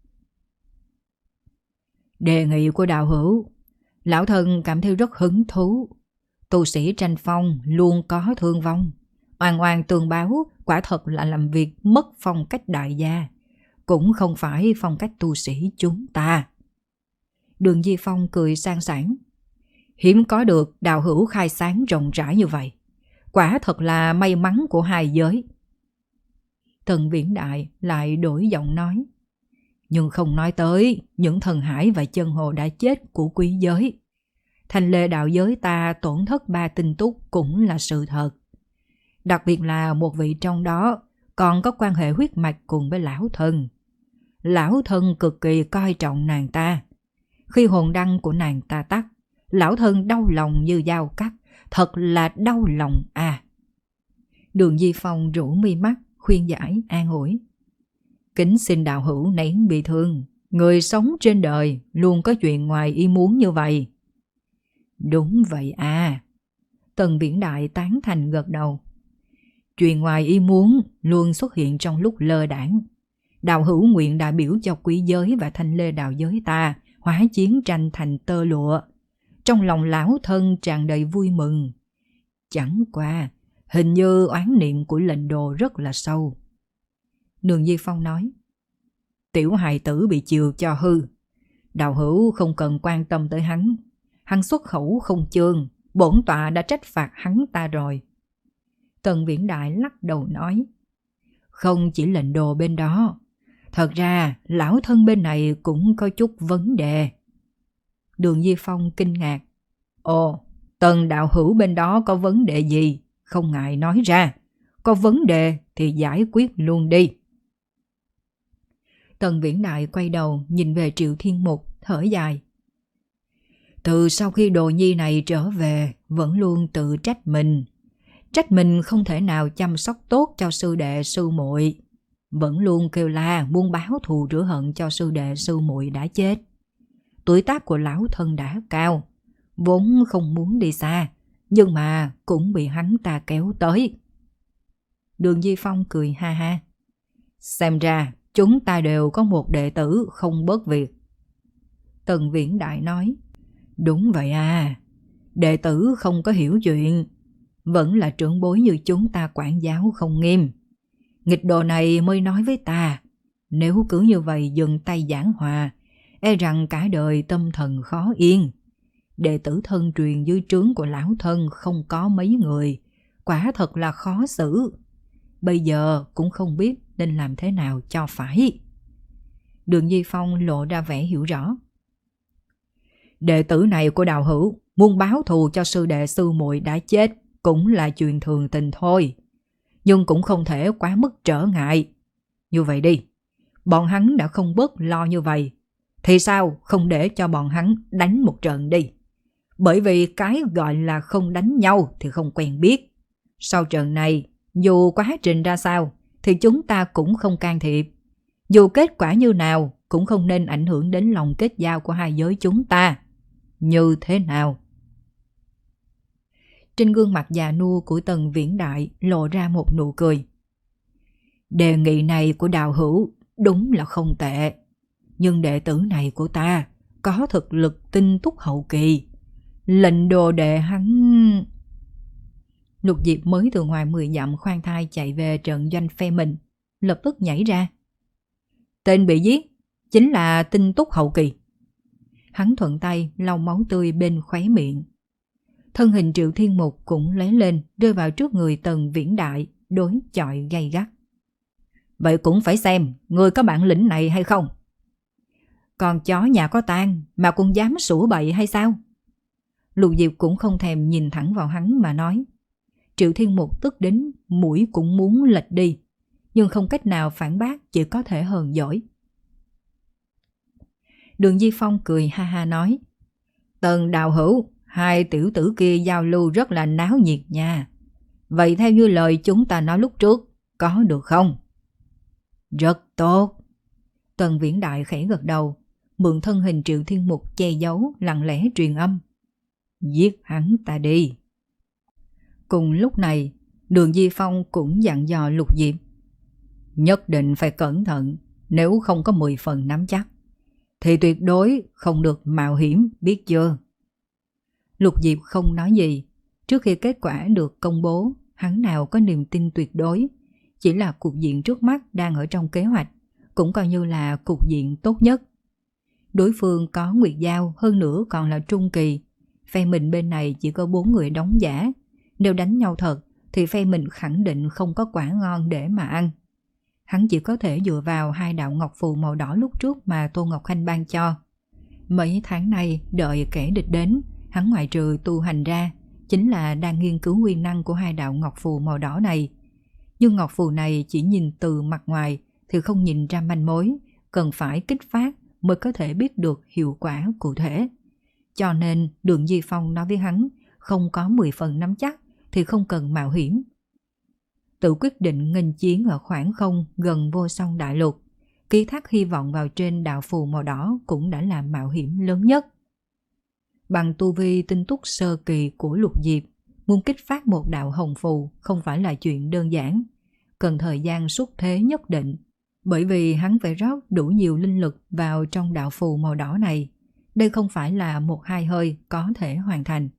Đề nghị của đạo hữu, lão thân cảm thấy rất hứng thú. Tu sĩ tranh phong luôn có thương vong. Oan oan tương báo quả thật là làm việc mất phong cách đại gia. Cũng không phải phong cách tu sĩ chúng ta. Đường Di Phong cười sang sảng. Hiếm có được đạo hữu khai sáng rộng rãi như vậy. Quả thật là may mắn của hai giới. Tần Viễn Đại lại đổi giọng nói. Nhưng không nói tới những thần hải và chân hồ đã chết của quý giới. Thanh lê đạo giới ta tổn thất ba tinh túc cũng là sự thật. Đặc biệt là một vị trong đó còn có quan hệ huyết mạch cùng với lão thân. Lão thân cực kỳ coi trọng nàng ta. Khi hồn đăng của nàng ta tắt, lão thân đau lòng như dao cắt, thật là đau lòng à. Đường Di Phong rũ mi mắt, khuyên giải an ủi. Kính xin đạo hữu nén bị thương. Người sống trên đời luôn có chuyện ngoài ý muốn như vậy. Đúng vậy à. Tần Viễn Đại tán thành gật đầu. Chuyện ngoài ý muốn luôn xuất hiện trong lúc lơ đãng. Đạo hữu nguyện đại biểu cho quý giới và thanh lê đạo giới ta hóa chiến tranh thành tơ lụa. Trong lòng lão thân tràn đầy vui mừng. Chẳng qua, hình như oán niệm của lệnh đồ rất là sâu. Đường Di Phong nói. Tiểu hài tử bị chiều cho hư. Đạo hữu không cần quan tâm tới hắn. Hắn xuất khẩu không chương, bổn tọa đã trách phạt hắn ta rồi. Tần Viễn Đại lắc đầu nói. Không chỉ lệnh đồ bên đó. Thật ra lão thân bên này cũng có chút vấn đề. Đường Di Phong kinh ngạc. Ồ, Tần đạo hữu bên đó có vấn đề gì? Không ngại nói ra. Có vấn đề thì giải quyết luôn đi. Tần Viễn Đại quay đầu nhìn về Triệu Thiên Mục, thở dài. Từ sau khi đồ nhi này trở về, vẫn luôn tự trách mình. Trách mình không thể nào chăm sóc tốt cho sư đệ sư muội. Vẫn luôn kêu la muốn báo thù rửa hận cho sư đệ sư muội đã chết. Tuổi tác của lão thân đã cao, vốn không muốn đi xa, nhưng mà cũng bị hắn ta kéo tới. Đường Di Phong cười ha ha. Xem ra chúng ta đều có một đệ tử không bớt việc. Tần Viễn Đại nói. Đúng vậy à, đệ tử không có hiểu chuyện. Vẫn là trưởng bối như chúng ta quản giáo không nghiêm. Nghịch đồ này mới nói với ta, nếu cứ như vậy dừng tay giảng hòa, e rằng cả đời tâm thần khó yên. Đệ tử thân truyền dưới trướng của lão thân không có mấy người, quả thật là khó xử. Bây giờ cũng không biết nên làm thế nào cho phải. Đường Di Phong lộ ra vẻ hiểu rõ. Đệ tử này của đạo hữu muốn báo thù cho sư đệ sư muội đã chết cũng là chuyện thường tình thôi. Nhưng cũng không thể quá mức trở ngại. Như vậy đi, bọn hắn đã không bớt lo như vậy, thì sao không để cho bọn hắn đánh một trận đi. Bởi vì cái gọi là không đánh nhau thì không quen biết. Sau trận này, dù quá trình ra sao thì chúng ta cũng không can thiệp. Dù kết quả như nào cũng không nên ảnh hưởng đến lòng kết giao của hai giới chúng ta. Như thế nào? Trên gương mặt già nua của Tần Viễn Đại lộ ra một nụ cười. Đề nghị này của đạo hữu đúng là không tệ. Nhưng đệ tử này của ta có thực lực tinh túc hậu kỳ. lệnh đồ đệ hắn... Lục Diệp mới từ ngoài mười dặm khoan thai chạy về trận doanh phe mình, lập tức nhảy ra. Tên bị giết chính là Tinh Túc hậu kỳ. Hắn thuận tay lau máu tươi bên khóe miệng. Thân hình Triệu Thiên Mục cũng lấy lên, rơi vào trước người Tần Viễn Đại, đối chọi gay gắt. Vậy cũng phải xem người có bản lĩnh này hay không. Còn chó nhà có tang mà cũng dám sủa bậy hay sao? Lục Diệp cũng không thèm nhìn thẳng vào hắn mà nói. Triệu Thiên Mục tức đến mũi cũng muốn lệch đi, nhưng không cách nào phản bác, chỉ có thể hờn dỗi. Đường Di Phong cười ha ha nói. Tần đạo hữu, hai tiểu tử kia giao lưu rất là náo nhiệt nha. Vậy theo như lời chúng ta nói lúc trước, có được không? Rất tốt. Tần Viễn Đại khẽ gật đầu, mượn thân hình Triệu Thiên Mục che giấu, lặng lẽ truyền âm. Giết hắn ta đi. Cùng lúc này, Đường Di Phong cũng dặn dò Lục Diệp. Nhất định phải cẩn thận, nếu không có mười phần nắm chắc, thì tuyệt đối không được mạo hiểm, biết chưa? Lục Diệp không nói gì. Trước khi kết quả được công bố, hắn nào có niềm tin tuyệt đối. Chỉ là cục diện trước mắt đang ở trong kế hoạch, cũng coi như là cục diện tốt nhất. Đối phương có Nguyệt Giao, hơn nữa còn là trung kỳ. Phe mình bên này chỉ có bốn người đóng giả. Nếu đánh nhau thật thì phe mình khẳng định không có quả ngon để mà ăn. Hắn chỉ có thể dựa vào hai đạo ngọc phù màu đỏ lúc trước mà Tô Ngọc Khanh ban cho. Mấy tháng nay đợi kẻ địch đến, hắn ngoại trừ tu hành ra, chính là đang nghiên cứu uy năng của hai đạo ngọc phù màu đỏ này. Nhưng ngọc phù này chỉ nhìn từ mặt ngoài thì không nhìn ra manh mối, cần phải kích phát mới có thể biết được hiệu quả cụ thể. Cho nên Đường Di Phong nói với hắn, không có mười phần nắm chắc thì không cần mạo hiểm. Tự quyết định nghênh chiến ở khoảng không gần Vô Song Đại Lục, ký thác hy vọng vào trên đạo phù màu đỏ cũng đã là mạo hiểm lớn nhất. Bằng tu vi tinh túc sơ kỳ của Lục Diệp, muốn kích phát một đạo hồng phù không phải là chuyện đơn giản, cần thời gian xúc thế nhất định, bởi vì hắn phải rót đủ nhiều linh lực vào trong đạo phù màu đỏ này. Đây không phải là một hai hơi có thể hoàn thành.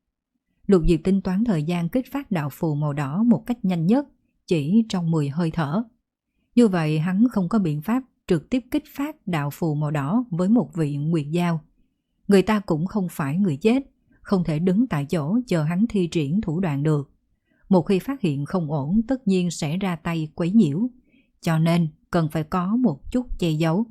Lục Diệp tính toán thời gian kích phát đạo phù màu đỏ một cách nhanh nhất, chỉ trong mười hơi thở. Như vậy hắn không có biện pháp trực tiếp kích phát đạo phù màu đỏ với một vị Nguyệt Giao. Người ta cũng không phải người chết, không thể đứng tại chỗ chờ hắn thi triển thủ đoạn được. Một khi phát hiện không ổn tất nhiên sẽ ra tay quấy nhiễu, cho nên cần phải có một chút che giấu.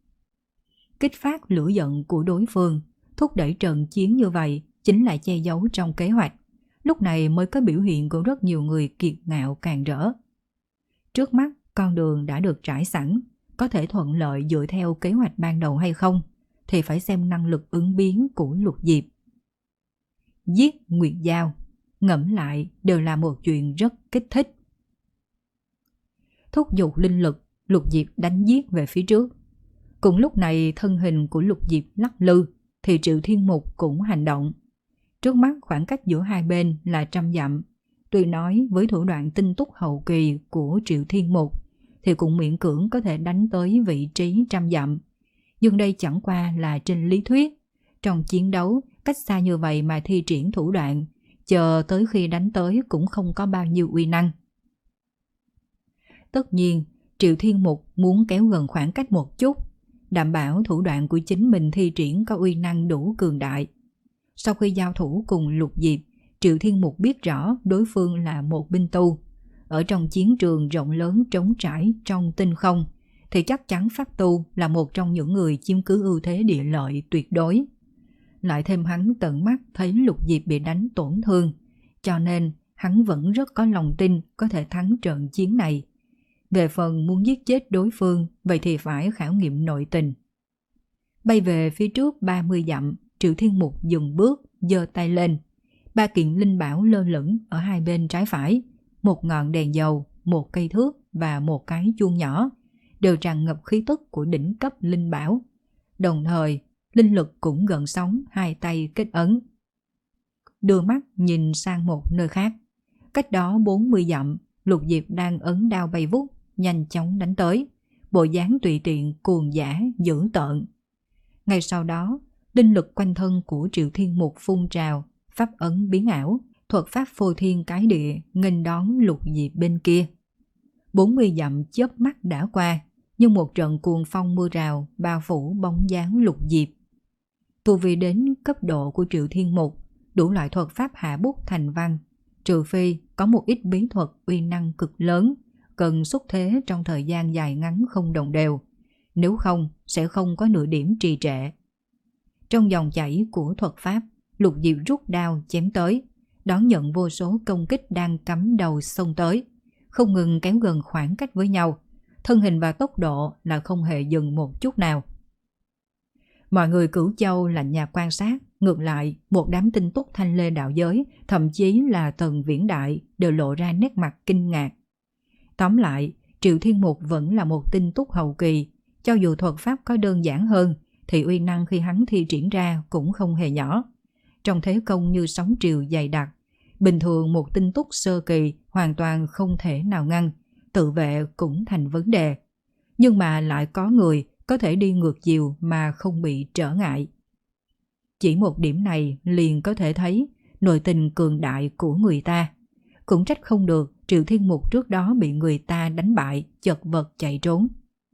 Kích phát lửa giận của đối phương, thúc đẩy trận chiến như vậy chính là che giấu trong kế hoạch. Lúc này mới có biểu hiện của rất nhiều người kiệt ngạo càng rỡ. Trước mắt con đường đã được trải sẵn, có thể thuận lợi dựa theo kế hoạch ban đầu hay không thì phải xem năng lực ứng biến của Lục Diệp. Giết Nguyệt Giao, ngẫm lại đều là một chuyện rất kích thích. Thúc giục linh lực, Lục Diệp đánh giết về phía trước. Cùng lúc này thân hình của Lục Diệp lắc lư thì Triệu Thiên Mục cũng hành động. Trước mắt khoảng cách giữa hai bên là trăm dặm. Tuy nói với thủ đoạn tinh túc hậu kỳ của Triệu Thiên Mục thì cũng miễn cưỡng có thể đánh tới vị trí trăm dặm. Nhưng đây chẳng qua là trên lý thuyết. Trong chiến đấu, cách xa như vậy mà thi triển thủ đoạn, chờ tới khi đánh tới cũng không có bao nhiêu uy năng. Tất nhiên, Triệu Thiên Mục muốn kéo gần khoảng cách một chút, đảm bảo thủ đoạn của chính mình thi triển có uy năng đủ cường đại. Sau khi giao thủ cùng Lục Diệp, Triệu Thiên Mục biết rõ đối phương là một binh tu. Ở trong chiến trường rộng lớn trống trải trong tinh không, thì chắc chắn pháp tu là một trong những người chiếm cứ ưu thế địa lợi tuyệt đối. Lại thêm hắn tận mắt thấy Lục Diệp bị đánh tổn thương, cho nên hắn vẫn rất có lòng tin có thể thắng trận chiến này. Về phần muốn giết chết đối phương, vậy thì phải khảo nghiệm nội tình. Bay về phía trước ba mươi dặm, Triệu Thiên Mục dừng bước, giơ tay lên. Ba kiện linh bảo lơ lửng ở hai bên trái phải, một ngọn đèn dầu, một cây thước và một cái chuông nhỏ, đều tràn ngập khí tức của đỉnh cấp linh bảo. Đồng thời, linh lực cũng gần sóng, hai tay kết ấn. Đưa mắt nhìn sang một nơi khác. Cách đó bốn mươi dặm, Lục Diệp đang ấn đao bay vút, nhanh chóng đánh tới, bộ dáng tùy tiện cuồng dã dữ tợn. Ngay sau đó, Linh lực quanh thân của Triệu Thiên Mục phun trào, pháp ấn biến ảo, thuật pháp phô thiên cái địa nghênh đón Lục Diệp bên kia. bốn mươi dặm chớp mắt đã qua, nhưng một trận cuồng phong mưa rào bao phủ bóng dáng Lục Diệp. Tu vi đến cấp độ của Triệu Thiên Mục, đủ loại thuật pháp hạ bút thành văn, trừ phi có một ít bí thuật uy năng cực lớn, cần xuất thế trong thời gian dài ngắn không đồng đều, nếu không sẽ không có nửa điểm trì trệ. Trong dòng chảy của thuật pháp, Lục Diệp rút đao chém tới, đón nhận vô số công kích đang cắm đầu xông tới, không ngừng kéo gần khoảng cách với nhau, thân hình và tốc độ là không hề dừng một chút nào. Mọi người Cửu Châu lạnh nhạt quan sát, ngược lại một đám tinh túc thanh lê đạo giới, thậm chí là Tần Viễn Đại đều lộ ra nét mặt kinh ngạc. Tóm lại, Triệu Thiên Mục vẫn là một tinh túc hậu kỳ, cho dù thuật pháp có đơn giản hơn thì uy năng khi hắn thi triển ra cũng không hề nhỏ. Trong thế công như sóng triều dày đặc, bình thường một tinh túc sơ kỳ hoàn toàn không thể nào ngăn, tự vệ cũng thành vấn đề. Nhưng mà lại có người có thể đi ngược chiều mà không bị trở ngại. Chỉ một điểm này liền có thể thấy nội tình cường đại của người ta. Cũng trách không được Triệu Thiên Mục trước đó bị người ta đánh bại, chật vật chạy trốn.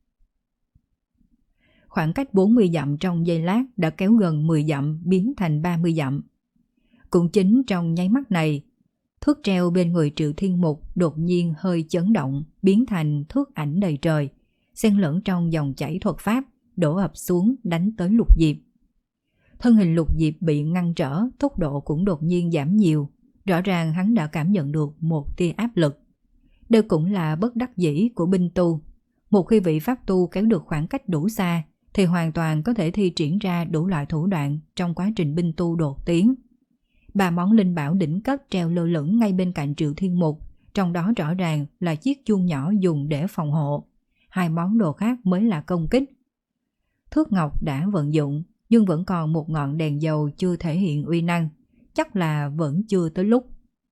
Khoảng cách bốn mươi dặm trong giây lát đã kéo gần mười dặm biến thành ba mươi dặm. Cũng chính trong nháy mắt này, thước treo bên người Triệu Thiên Mục đột nhiên hơi chấn động, biến thành thước ảnh đầy trời, xen lẫn trong dòng chảy thuật pháp, đổ ập xuống đánh tới Lục Diệp. Thân hình Lục Diệp bị ngăn trở, tốc độ cũng đột nhiên giảm nhiều, rõ ràng hắn đã cảm nhận được một tia áp lực. Đây cũng là bất đắc dĩ của binh tu. Một khi vị pháp tu kéo được khoảng cách đủ xa, thì hoàn toàn có thể thi triển ra đủ loại thủ đoạn trong quá trình binh tu đột tiến. Ba món linh bảo đỉnh cấp treo lơ lửng ngay bên cạnh Triệu Thiên Mục, trong đó rõ ràng là chiếc chuông nhỏ dùng để phòng hộ. Hai món đồ khác mới là công kích. Thước ngọc đã vận dụng, nhưng vẫn còn một ngọn đèn dầu chưa thể hiện uy năng, chắc là vẫn chưa tới lúc.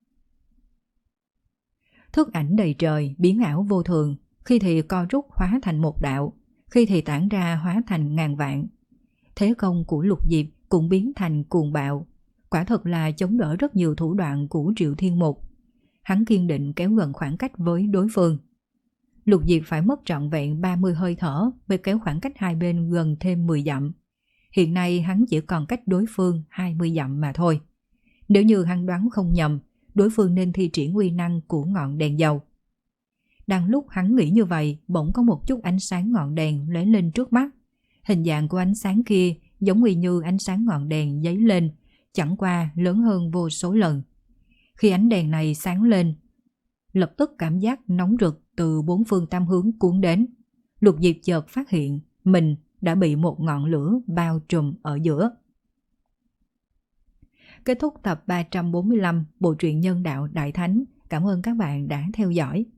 Thước ảnh đầy trời, biến ảo vô thường, khi thì co rút hóa thành một đạo, khi thì tản ra hóa thành ngàn vạn. Thế công của Lục Diệp cũng biến thành cuồng bạo, quả thật là chống đỡ rất nhiều thủ đoạn của Triệu Thiên Mục. Hắn kiên định kéo gần khoảng cách với đối phương. Lục Diệp phải mất trọn vẹn ba mươi hơi thở mới kéo khoảng cách hai bên gần thêm mười dặm. Hiện nay hắn chỉ còn cách đối phương hai mươi dặm mà thôi. Nếu như hắn đoán không nhầm, đối phương nên thi triển uy năng của ngọn đèn dầu. Đang lúc hắn nghĩ như vậy, bỗng có một chút ánh sáng ngọn đèn lóe lên trước mắt. Hình dạng của ánh sáng kia giống y như ánh sáng ngọn đèn giấy lên, chẳng qua lớn hơn vô số lần. Khi ánh đèn này sáng lên, lập tức cảm giác nóng rực từ bốn phương tám hướng cuốn đến. Lục Diệp chợt phát hiện mình đã bị một ngọn lửa bao trùm ở giữa. Kết thúc tập ba trăm bốn mươi lăm bộ truyện Nhân Đạo Đại Thánh. Cảm ơn các bạn đã theo dõi.